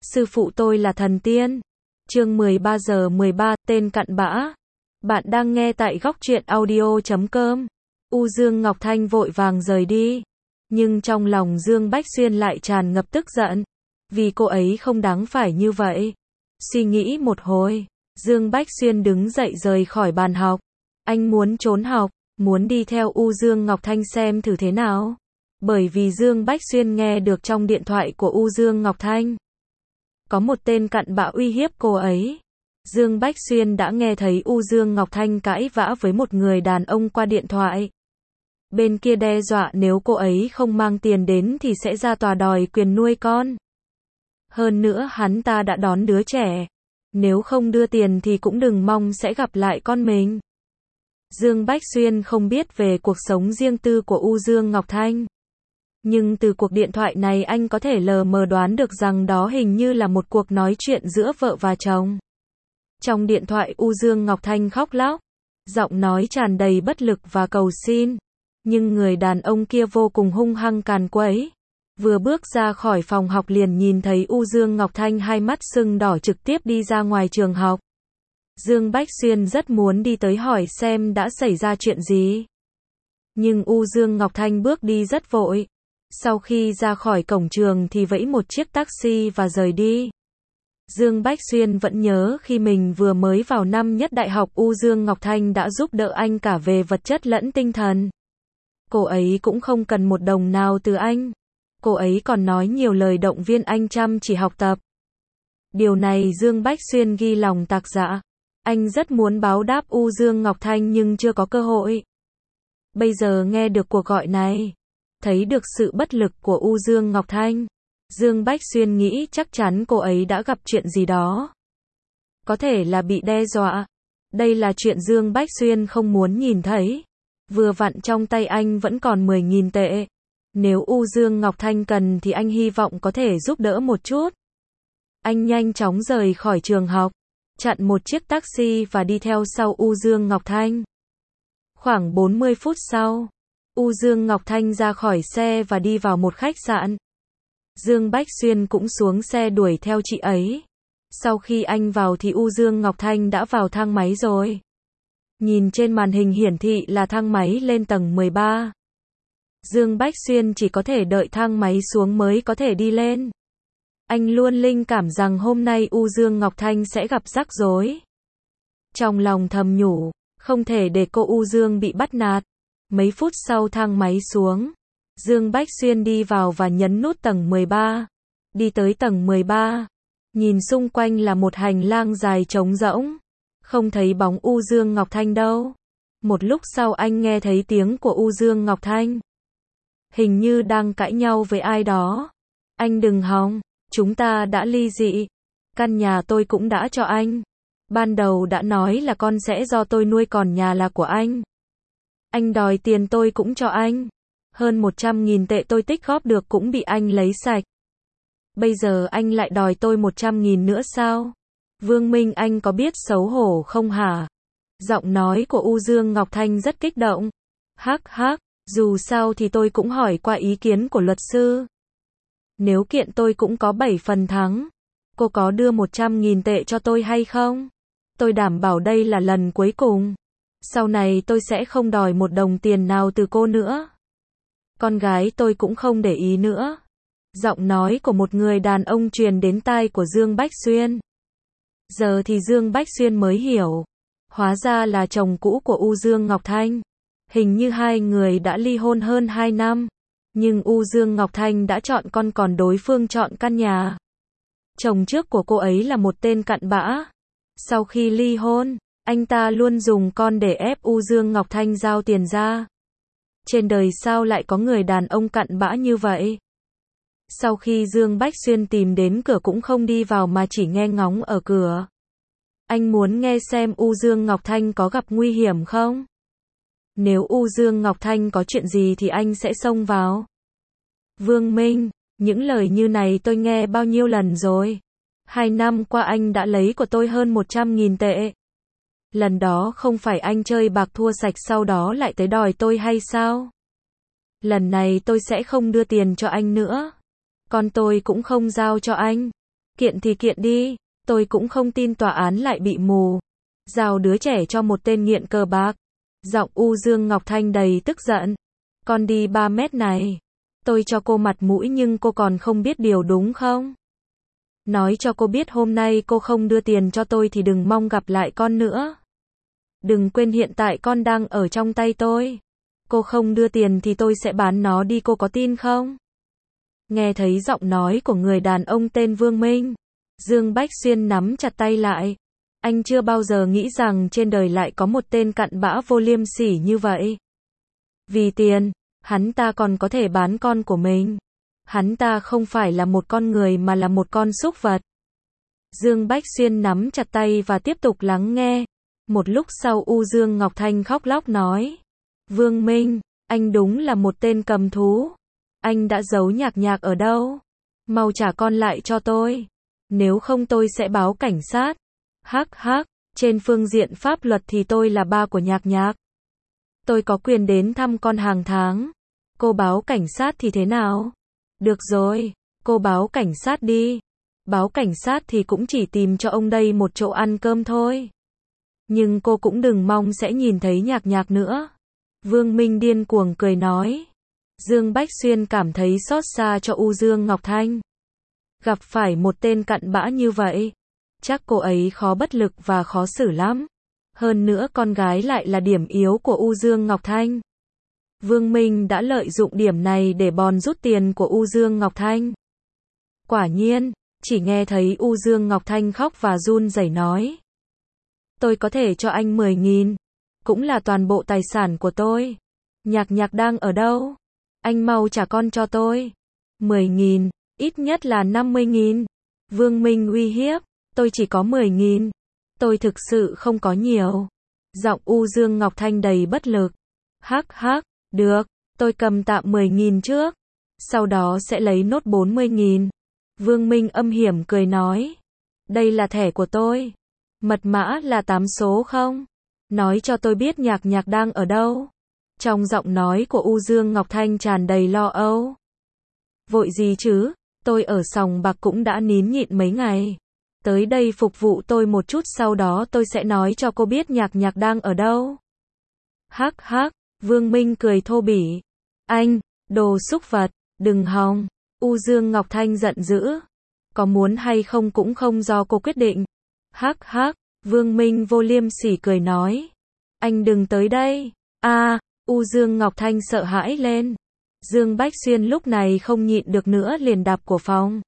Sư phụ tôi là thần tiên. Chương 13 giờ 13, tên cặn bã. Bạn đang nghe tại góc truyện audio.com. U Dương Ngọc Thanh vội vàng rời đi. Nhưng trong lòng Dương Bách Xuyên lại tràn ngập tức giận. Vì cô ấy không đáng phải như vậy. Suy nghĩ một hồi, Dương Bách Xuyên đứng dậy rời khỏi bàn học. Anh muốn trốn học, muốn đi theo U Dương Ngọc Thanh xem thử thế nào. Bởi vì Dương Bách Xuyên nghe được trong điện thoại của U Dương Ngọc Thanh có một tên cặn bã uy hiếp cô ấy. Dương Bách Xuyên đã nghe thấy U Dương Ngọc Thanh cãi vã với một người đàn ông qua điện thoại. Bên kia đe dọa nếu cô ấy không mang tiền đến thì sẽ ra tòa đòi quyền nuôi con. Hơn nữa hắn ta đã đón đứa trẻ. Nếu không đưa tiền thì cũng đừng mong sẽ gặp lại con mình. Dương Bách Xuyên không biết về cuộc sống riêng tư của U Dương Ngọc Thanh. Nhưng từ cuộc điện thoại này anh có thể lờ mờ đoán được rằng đó hình như là một cuộc nói chuyện giữa vợ và chồng. Trong điện thoại U Dương Ngọc Thanh khóc lóc, giọng nói tràn đầy bất lực và cầu xin. Nhưng người đàn ông kia vô cùng hung hăng càn quấy. Vừa bước ra khỏi phòng học liền nhìn thấy U Dương Ngọc Thanh hai mắt sưng đỏ trực tiếp đi ra ngoài trường học. Dương Bách Xuyên rất muốn đi tới hỏi xem đã xảy ra chuyện gì. Nhưng U Dương Ngọc Thanh bước đi rất vội. Sau khi ra khỏi cổng trường thì vẫy một chiếc taxi và rời đi. Dương Bách Xuyên vẫn nhớ khi mình vừa mới vào năm nhất đại học U Dương Ngọc Thanh đã giúp đỡ anh cả về vật chất lẫn tinh thần. Cô ấy cũng không cần một đồng nào từ anh. Cô ấy còn nói nhiều lời động viên anh chăm chỉ học tập. Điều này Dương Bách Xuyên ghi lòng tạc dạ. Anh rất muốn báo đáp U Dương Ngọc Thanh nhưng chưa có cơ hội. Bây giờ nghe được cuộc gọi này, thấy được sự bất lực của U Dương Ngọc Thanh, Dương Bách Xuyên nghĩ chắc chắn cô ấy đã gặp chuyện gì đó. Có thể là bị đe dọa. Đây là chuyện Dương Bách Xuyên không muốn nhìn thấy. Vừa vặn trong tay anh vẫn còn 10.000 tệ. Nếu U Dương Ngọc Thanh cần thì anh hy vọng có thể giúp đỡ một chút. Anh nhanh chóng rời khỏi trường học, chặn một chiếc taxi và đi theo sau U Dương Ngọc Thanh. Khoảng 40 phút sau, U Dương Ngọc Thanh ra khỏi xe và đi vào một khách sạn. Dương Bách Xuyên cũng xuống xe đuổi theo chị ấy. Sau khi anh vào thì U Dương Ngọc Thanh đã vào thang máy rồi. Nhìn trên màn hình hiển thị là thang máy lên tầng 13. Dương Bách Xuyên chỉ có thể đợi thang máy xuống mới có thể đi lên. Anh luôn linh cảm rằng hôm nay U Dương Ngọc Thanh sẽ gặp rắc rối. Trong lòng thầm nhủ, không thể để cô U Dương bị bắt nạt. Mấy phút sau thang máy xuống, Dương Bách Xuyên đi vào và nhấn nút tầng 13. Đi tới tầng 13, nhìn xung quanh là một hành lang dài trống rỗng. Không thấy bóng U Dương Ngọc Thanh đâu. Một lúc sau anh nghe thấy tiếng của U Dương Ngọc Thanh. Hình như đang cãi nhau với ai đó. Anh đừng hòng, chúng ta đã ly dị. Căn nhà tôi cũng đã cho anh. Ban đầu đã nói là con sẽ do tôi nuôi còn nhà là của anh. Anh đòi tiền tôi cũng cho anh. Hơn 100.000 tệ tôi tích góp được cũng bị anh lấy sạch. Bây giờ anh lại đòi tôi 100.000 nữa sao? Vương Minh anh có biết xấu hổ không hả? Giọng nói của U Dương Ngọc Thanh rất kích động. Hắc hắc, dù sao thì tôi cũng hỏi qua ý kiến của luật sư. Nếu kiện tôi cũng có 7 phần thắng. Cô có đưa 100.000 tệ cho tôi hay không? Tôi đảm bảo đây là lần cuối cùng. Sau này tôi sẽ không đòi một đồng tiền nào từ cô nữa. Con gái tôi cũng không để ý nữa. Giọng nói của một người đàn ông truyền đến tai của Dương Bách Xuyên. Giờ thì Dương Bách Xuyên mới hiểu. Hóa ra là chồng cũ của U Dương Ngọc Thanh. Hình như hai người đã ly hôn hơn 2 năm. Nhưng U Dương Ngọc Thanh đã chọn con còn đối phương chọn căn nhà. Chồng trước của cô ấy là một tên cặn bã. Sau khi ly hôn, anh ta luôn dùng con để ép U Dương Ngọc Thanh giao tiền ra. Trên đời sao lại có người đàn ông cặn bã như vậy? Sau khi Dương Bách Xuyên tìm đến cửa cũng không đi vào mà chỉ nghe ngóng ở cửa. Anh muốn nghe xem U Dương Ngọc Thanh có gặp nguy hiểm không? Nếu U Dương Ngọc Thanh có chuyện gì thì anh sẽ xông vào. Vương Minh, những lời như này tôi nghe bao nhiêu lần rồi. 2 năm qua anh đã lấy của tôi hơn 100.000 tệ. Lần đó không phải anh chơi bạc thua sạch sau đó lại tới đòi tôi hay sao? Lần này tôi sẽ không đưa tiền cho anh nữa. Con tôi cũng không giao cho anh. Kiện thì kiện đi, tôi cũng không tin tòa án lại bị mù. Giao đứa trẻ cho một tên nghiện cờ bạc. Giọng U Dương Ngọc Thanh đầy tức giận. Con đi 3 mét này. Tôi cho cô mặt mũi nhưng cô còn không biết điều đúng không? Nói cho cô biết hôm nay cô không đưa tiền cho tôi thì đừng mong gặp lại con nữa. Đừng quên hiện tại con đang ở trong tay tôi. Cô không đưa tiền thì tôi sẽ bán nó đi, cô có tin không? Nghe thấy giọng nói của người đàn ông tên Vương Minh, Dương Bách Xuyên nắm chặt tay lại. Anh chưa bao giờ nghĩ rằng trên đời lại có một tên cặn bã vô liêm sỉ như vậy. Vì tiền, hắn ta còn có thể bán con của mình. Hắn ta không phải là một con người mà là một con súc vật. Dương Bách Xuyên nắm chặt tay và tiếp tục lắng nghe. Một lúc sau U Dương Ngọc Thanh khóc lóc nói. Vương Minh, anh đúng là một tên cầm thú. Anh đã giấu Nhạc Nhạc ở đâu? Mau trả con lại cho tôi. Nếu không tôi sẽ báo cảnh sát. Hắc hắc, trên phương diện pháp luật thì tôi là ba của Nhạc Nhạc. Tôi có quyền đến thăm con hàng tháng. Cô báo cảnh sát thì thế nào? Được rồi, cô báo cảnh sát đi. Báo cảnh sát thì cũng chỉ tìm cho ông đây một chỗ ăn cơm thôi. Nhưng cô cũng đừng mong sẽ nhìn thấy Nhạc Nhạc nữa. Vương Minh điên cuồng cười nói. Dương Bách Xuyên cảm thấy xót xa cho U Dương Ngọc Thanh. Gặp phải một tên cặn bã như vậy, chắc cô ấy khó bất lực và khó xử lắm. Hơn nữa con gái lại là điểm yếu của U Dương Ngọc Thanh. Vương Minh đã lợi dụng điểm này để bòn rút tiền của U Dương Ngọc Thanh. Quả nhiên, chỉ nghe thấy U Dương Ngọc Thanh khóc và run rẩy nói. Tôi có thể cho anh 10.000, cũng là toàn bộ tài sản của tôi. Nhạc Nhạc đang ở đâu? Anh mau trả con cho tôi. 10.000, ít nhất là 50.000. Vương Minh uy hiếp, tôi chỉ có 10.000. Tôi thực sự không có nhiều. Giọng U Dương Ngọc Thanh đầy bất lực. Hắc hắc, được, tôi cầm tạm 10.000 trước. Sau đó sẽ lấy nốt 40.000. Vương Minh âm hiểm cười nói. Đây là thẻ của tôi. Mật mã là 8 số không? Nói cho tôi biết Nhạc Nhạc đang ở đâu. Trong giọng nói của U Dương Ngọc Thanh tràn đầy lo âu. Vội gì chứ, tôi ở sòng bạc cũng đã nín nhịn mấy ngày. Tới đây phục vụ tôi một chút, sau đó tôi sẽ nói cho cô biết Nhạc Nhạc đang ở đâu. Hắc hắc, Vương Minh cười thô bỉ. Anh, đồ xúc vật, đừng hòng. U Dương Ngọc Thanh giận dữ. Có muốn hay không cũng không do cô quyết định. Hắc hắc, Vương Minh vô liêm sỉ cười nói. Anh đừng tới đây. U Dương Ngọc Thanh sợ hãi lên. Dương Bách Xuyên lúc này không nhịn được nữa liền đạp cổ phòng.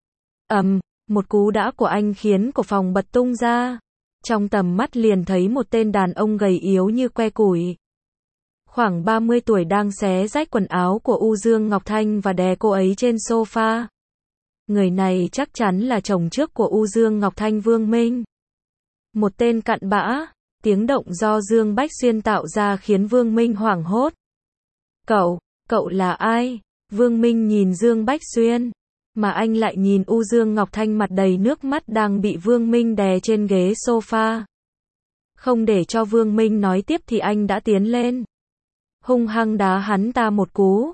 Một cú đá của anh khiến cổ phòng bật tung ra. Trong tầm mắt liền thấy một tên đàn ông gầy yếu như que củi. Khoảng 30 tuổi đang xé rách quần áo của U Dương Ngọc Thanh và đè cô ấy trên sofa. Người này chắc chắn là chồng trước của U Dương Ngọc Thanh, Vương Minh. Một tên cặn bã. Tiếng động do Dương Bách Xuyên tạo ra khiến Vương Minh hoảng hốt. Cậu là ai? Vương Minh nhìn Dương Bách Xuyên. Mà anh lại nhìn U Dương Ngọc Thanh mặt đầy nước mắt đang bị Vương Minh đè trên ghế sofa. Không để cho Vương Minh nói tiếp thì anh đã tiến lên. Hung hăng đá hắn ta một cú.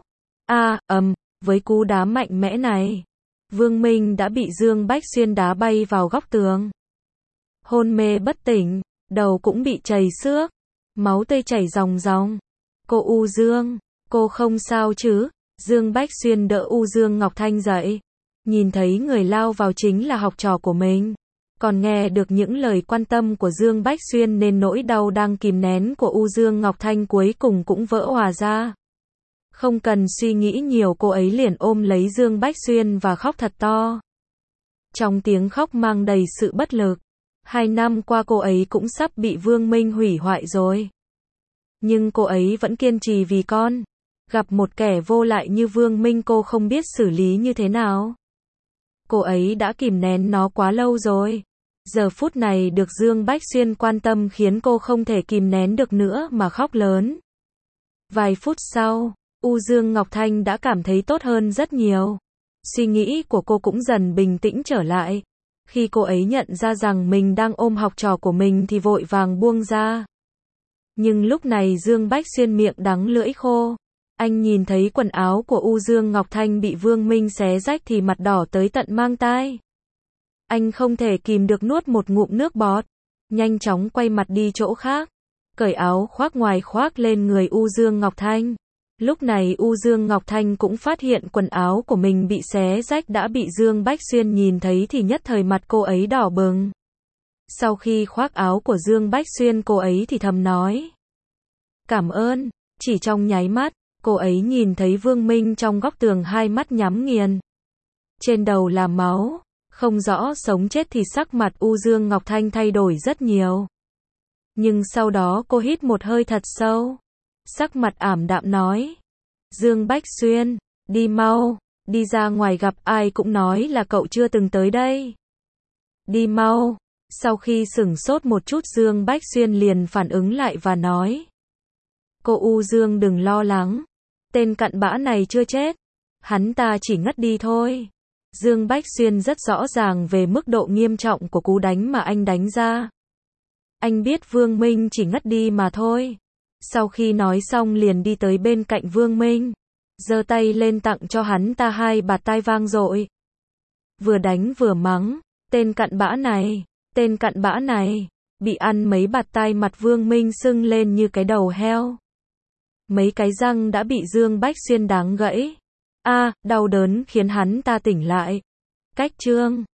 Với cú đá mạnh mẽ này, Vương Minh đã bị Dương Bách Xuyên đá bay vào góc tường. Hôn mê bất tỉnh, đầu cũng bị trầy xước, máu tươi chảy ròng ròng. Cô U Dương, cô không sao chứ? Dương Bách Xuyên đỡ U Dương Ngọc Thanh dậy. Nhìn thấy người lao vào chính là học trò của mình. Còn nghe được những lời quan tâm của Dương Bách Xuyên nên nỗi đau đang kìm nén của U Dương Ngọc Thanh cuối cùng cũng vỡ òa ra. Không cần suy nghĩ nhiều, cô ấy liền ôm lấy Dương Bách Xuyên và khóc thật to. Trong tiếng khóc mang đầy sự bất lực. 2 năm qua cô ấy cũng sắp bị Vương Minh hủy hoại rồi. Nhưng cô ấy vẫn kiên trì vì con. Gặp một kẻ vô lại như Vương Minh cô không biết xử lý như thế nào. Cô ấy đã kìm nén nó quá lâu rồi. Giờ phút này được Dương Bách Xuyên quan tâm khiến cô không thể kìm nén được nữa mà khóc lớn. Vài phút sau, U Dương Ngọc Thanh đã cảm thấy tốt hơn rất nhiều. Suy nghĩ của cô cũng dần bình tĩnh trở lại. Khi cô ấy nhận ra rằng mình đang ôm học trò của mình thì vội vàng buông ra. Nhưng lúc này Dương Bách Xuyên miệng đắng lưỡi khô. Anh nhìn thấy quần áo của U Dương Ngọc Thanh bị Vương Minh xé rách thì mặt đỏ tới tận mang tai. Anh không thể kìm được nuốt một ngụm nước bọt, nhanh chóng quay mặt đi chỗ khác, cởi áo khoác ngoài khoác lên người U Dương Ngọc Thanh. Lúc này U Dương Ngọc Thanh cũng phát hiện quần áo của mình bị xé rách, đã bị Dương Bách Xuyên nhìn thấy thì nhất thời mặt cô ấy đỏ bừng. Sau khi khoác áo của Dương Bách Xuyên, cô ấy thì thầm nói: cảm ơn. Chỉ trong nháy mắt, cô ấy nhìn thấy Vương Minh trong góc tường, hai mắt nhắm nghiền, trên đầu là máu, không rõ sống chết, thì sắc mặt U Dương Ngọc Thanh thay đổi rất nhiều. Nhưng sau đó cô hít một hơi thật sâu, sắc mặt ảm đạm nói: Dương Bách Xuyên, đi mau, đi ra ngoài, gặp ai cũng nói là cậu chưa từng tới đây. Đi mau. Sau khi sửng sốt một chút, Dương Bách Xuyên liền phản ứng lại và nói: cô U Dương đừng lo lắng, tên cặn bã này chưa chết, hắn ta chỉ ngất đi thôi. Dương Bách Xuyên rất rõ ràng về mức độ nghiêm trọng của cú đánh mà anh đánh ra. Anh biết Vương Minh chỉ ngất đi mà thôi. Sau khi nói xong liền đi tới bên cạnh Vương Minh, giơ tay lên tặng cho hắn ta 2 bạt tai vang dội. Vừa đánh vừa mắng: tên cặn bã này, tên cặn bã này. Bị ăn mấy bạt tai, mặt Vương Minh sưng lên như cái đầu heo. Mấy cái răng đã bị Dương Bách Xuyên đáng gãy. Đau đớn khiến hắn ta tỉnh lại. Cách chương